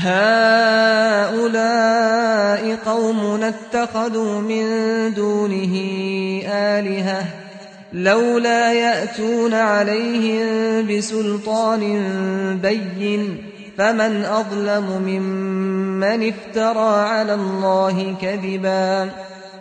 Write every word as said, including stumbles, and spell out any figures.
هؤلاء قومنا اتخذوا من دونه آلهة لولا يأتون عليهم بسلطان بين فمن أظلم ممن افترى على الله كذبا